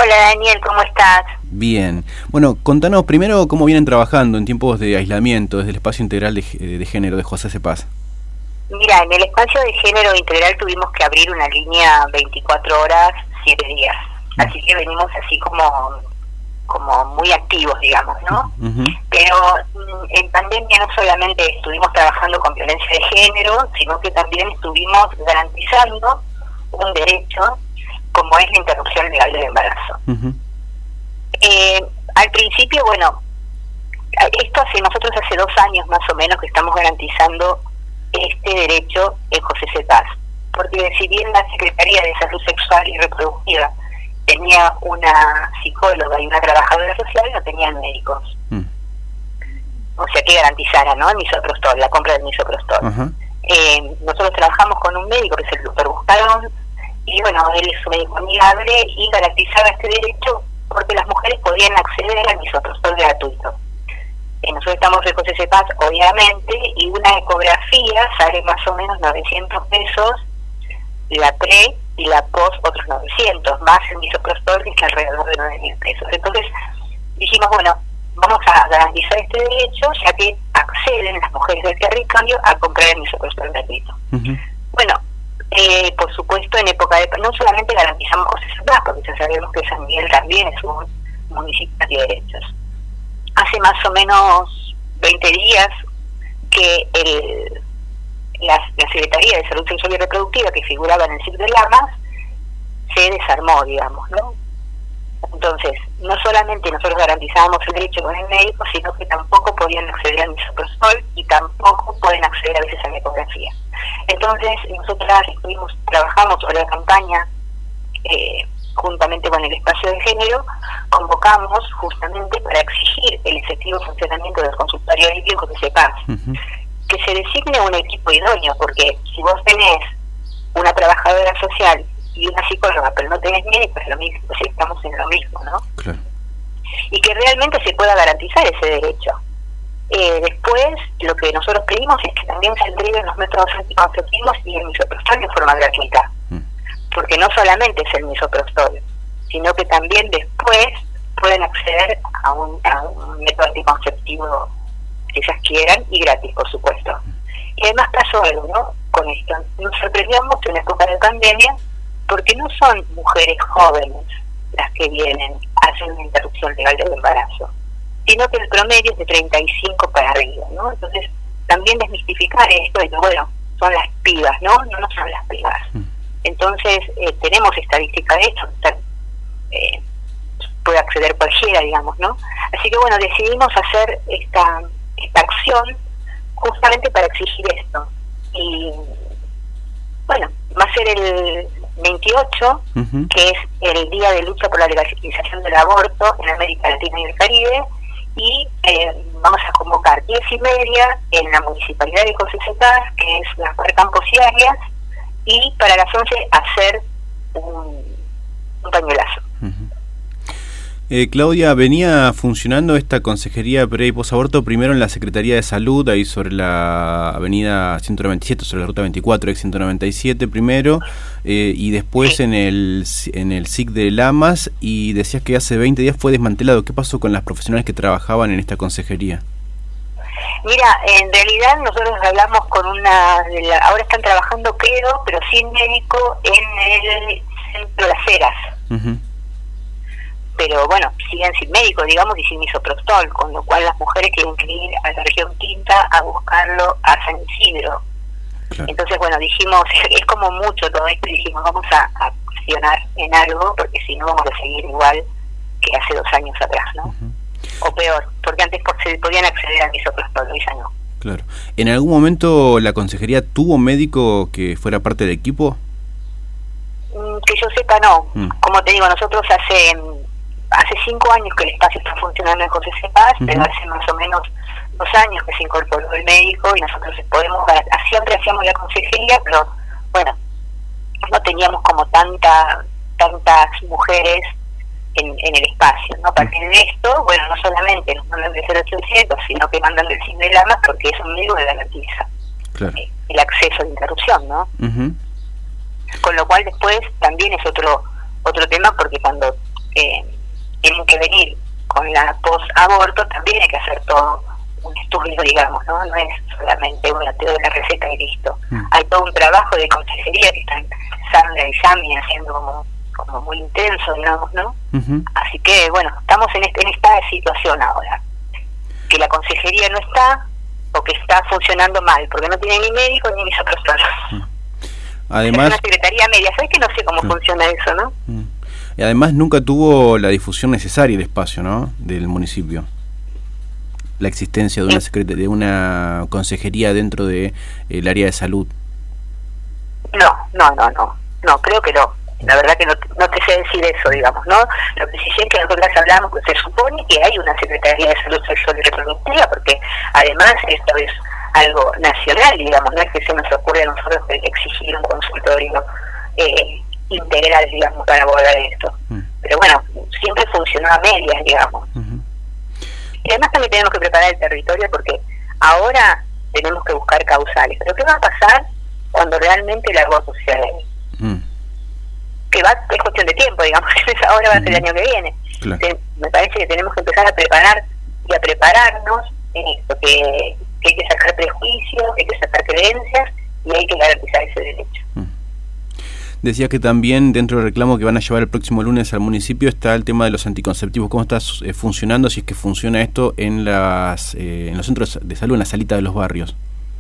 Hola Daniel, ¿cómo estás? Bien. Bueno, contanos primero cómo vienen trabajando en tiempos de aislamiento desde el espacio integral de género de José Cepaz. Mira, en el espacio de género integral tuvimos que abrir una línea 24 horas, 7 días. Así que venimos así como muy activos, digamos, ¿no? Pero en pandemia no solamente estuvimos trabajando con violencia de género, sino que también estuvimos garantizando un derecho como es la interrupción legal del embarazo. Al principio, bueno, nosotros hace 2 años más o menos que estamos garantizando este derecho en José Cepaz, porque si bien la Secretaría de Salud Sexual y Reproductiva tenía una psicóloga y una trabajadora social, no tenían médicos. O sea, que garantizara, ¿no? El misoprostol, la compra del misoprostol. Nosotros trabajamos con un médico que es el doctor Buscarón, y bueno, él es un médico amigable y garantizaba este derecho porque las mujeres podían acceder al misoprostol gratuito. Nosotros estamos en José Cepaz, obviamente, y una ecografía sale más o menos 900 pesos, la pre y la post otros 900, más el misoprostol que es alrededor de 9.000 pesos. Entonces dijimos, bueno, vamos a garantizar este derecho, ya que acceden las mujeres del territorio a comprar el misoprostol gratuito. Bueno, por supuesto, en época de... No solamente garantizamos José Cepaz, porque ya sabemos que San Miguel también es un municipio de derechos. Hace más o menos 20 días que la Secretaría de Salud Sexual y Reproductiva, que figuraba en el SIC de Lamas, se desarmó, digamos, ¿no? Entonces, no solamente nosotros garantizábamos el derecho con el médico, sino que tampoco podían acceder al misoprostol y tampoco pueden acceder a veces a la ecografía. Entonces, nosotras trabajamos sobre la campaña, juntamente con el espacio de género, convocamos justamente para exigir el efectivo funcionamiento del consultorio de José Cepaz, que se designe un equipo idóneo, porque si vos tenés una trabajadora social y una psicóloga, pero no tenés médico, es lo mismo, pues estamos en lo mismo, ¿no? Claro. Y que realmente se pueda garantizar ese derecho. Después, lo que nosotros pedimos es que también se entreguen los métodos anticonceptivos y el misoprostol de forma gratuita. Porque no solamente es el misoprostol, sino que también después pueden acceder a un método anticonceptivo que ellas quieran y gratis, por supuesto. Y además pasó algo, ¿no? Con esto nos sorprendió mucho en la época de pandemia, porque no son mujeres jóvenes las que vienen a hacer una interrupción legal del embarazo, sino que el promedio es de 35 para arriba, ¿no? Entonces, también desmistificar esto de que, bueno, son las pibas, ¿no? No son las pibas. Entonces, tenemos estadística de esto, puede acceder cualquiera, digamos, ¿no? Así que, bueno, decidimos hacer esta acción justamente para exigir esto. Y, bueno, va a ser el 28, que es el Día de Lucha por la Legalización del Aborto en América Latina y el Caribe, y vamos a convocar 10:30 en la Municipalidad de José Cepaz, que es las Campos y Arias, y para las 11 hacer un pañuelazo. Claudia, venía funcionando esta consejería pre y posaborto primero en la Secretaría de Salud, ahí sobre la avenida 197, sobre la ruta 24, ex 197 primero, y después en el SIC de Lamas, y decías que hace 20 días fue desmantelado. ¿Qué pasó con las profesionales que trabajaban en esta consejería? Mira, en realidad nosotros hablamos con ahora están trabajando, creo, pero sin médico en el centro de Las Heras. Pero bueno, siguen sin médico, digamos, y sin misoprostol, con lo cual las mujeres tienen que ir a la región Quinta a buscarlo a San Isidro. Claro. Entonces, bueno, dijimos, es como mucho todo esto, y dijimos, vamos a accionar en algo, porque si no vamos a seguir igual que hace 2 años atrás, ¿no? O peor, porque antes se podían acceder al misoprostol, hoy ya no. Claro. ¿En algún momento la consejería tuvo médico que fuera parte del equipo? Que yo sepa, no. Como te digo, nosotros hace 5 años que el espacio está funcionando en José Cepaz, pero hace más o menos 2 años que se incorporó el médico y nosotros siempre hacíamos la consejería, pero bueno, no teníamos como tantas mujeres en el espacio, ¿no? A partir de esto, bueno, no solamente nos mandan del 0800, sino que mandan del SIC de Lamas, porque es un médico que garantiza el acceso a la interrupción, ¿no? Con lo cual después también es otro tema, porque cuando con la post-aborto también hay que hacer todo un estudio, digamos, ¿no? No es solamente te doy la receta y listo. Hay todo un trabajo de consejería que están Sandra y Yami haciendo como muy intenso, digamos, ¿no? Así que, bueno, estamos en esta situación ahora, que la consejería no está, o que está funcionando mal, porque no tiene ni médico ni misoprostol. Además, es una secretaría media, ¿sabes que no sé cómo funciona eso, no? Y además nunca tuvo la difusión necesaria el espacio, ¿no?, del municipio. La existencia de una consejería dentro de el área de salud. No, creo que no. La verdad que no te sé decir eso, digamos, ¿no? Lo que sí sé es que nosotras hablamos, que se supone que hay una Secretaría de Salud Sexual y Reproductiva, porque además esto es algo nacional, digamos, no es que se nos ocurre a nosotros exigir un consultorio integral, digamos, para abordar esto. Pero bueno, siempre funcionó a medias, digamos. Y además también tenemos que preparar el territorio, porque ahora tenemos que buscar causales. Pero ¿qué va a pasar cuando realmente el aborto sea ley? Que es cuestión de tiempo, digamos, ahora va a ser el año que viene. Claro. Me parece que tenemos que empezar a preparar y a prepararnos en esto, que hay que sacar prejuicios, hay que sacar creencias y hay que garantizar ese derecho. Decía que también dentro del reclamo que van a llevar el próximo lunes al municipio está el tema de los anticonceptivos. ¿Cómo está funcionando, si es que funciona esto en los centros de salud, en la salita de los barrios?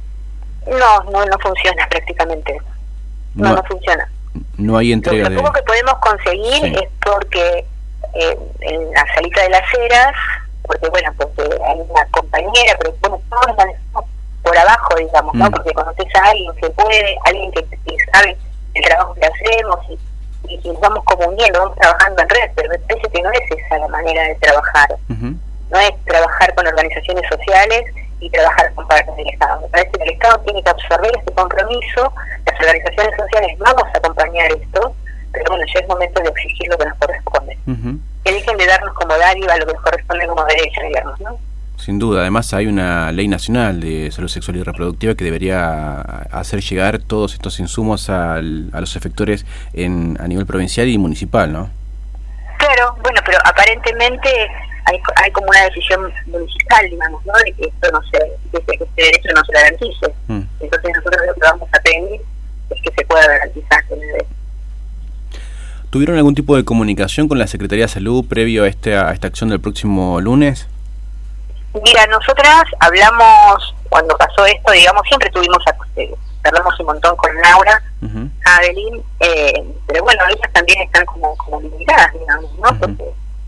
No funciona prácticamente. No funciona. No hay entrega. Lo poco que podemos conseguir es porque en la salita de las Heras, porque hay una compañera, pero bueno, todos manejamos por abajo, digamos, ¿no? Porque conoces a alguien que puede, alguien que sabe el trabajo que hacemos y nos vamos como uniendo, vamos trabajando en red, pero me parece que no es esa la manera de trabajar. No es trabajar con organizaciones sociales y trabajar con partes del Estado. Me parece que el Estado tiene que absorber este compromiso, las organizaciones sociales vamos a acompañar esto, pero bueno, ya es momento de exigir lo que nos corresponde. Que dejen de darnos como dádiva lo que nos corresponde como derecho, digamos, ¿no? Sin duda, además hay una ley nacional de salud sexual y reproductiva que debería hacer llegar todos estos insumos a los efectores a nivel provincial y municipal, ¿no? Claro, bueno, pero aparentemente hay como una decisión municipal, digamos, ¿no? De que esto que este derecho no se garantice. Entonces nosotros lo que vamos a pedir es que se pueda garantizar el derecho. ¿Tuvieron algún tipo de comunicación con la Secretaría de Salud previo a esta acción del próximo lunes? Mira, nosotras hablamos, cuando pasó esto, digamos, siempre hablamos un montón con Laura, Adeline, pero bueno, ellas también están como limitadas, digamos, ¿no? Porque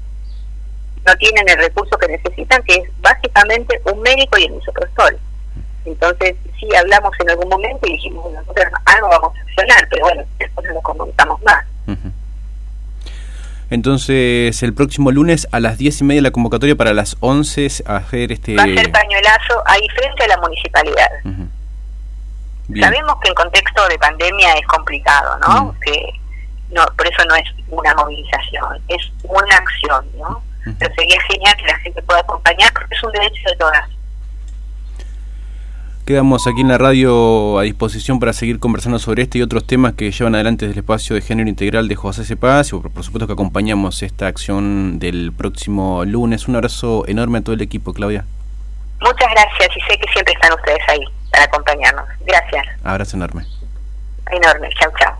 no tienen el recurso que necesitan, que es básicamente un médico y el misoprostol. Entonces, sí hablamos en algún momento y dijimos, bueno, nosotros algo vamos a accionar, pero bueno, después no nos comunicamos más. Entonces, el próximo lunes a las 10:30 la convocatoria para las 11 hacer va a ser pañuelazo ahí frente a la municipalidad. Sabemos que en contexto de pandemia es complicado, ¿no? Que por eso no es una movilización, es una acción, ¿no? Pero sería genial que la gente pueda acompañar porque es un derecho de todas. Quedamos aquí en la radio a disposición para seguir conversando sobre este y otros temas que llevan adelante desde el espacio de género integral de José C. Paz, y por supuesto que acompañamos esta acción del próximo lunes. Un abrazo enorme a todo el equipo, Claudia. Muchas gracias, y sé que siempre están ustedes ahí para acompañarnos. Gracias. Abrazo enorme. Enorme, chau, chau.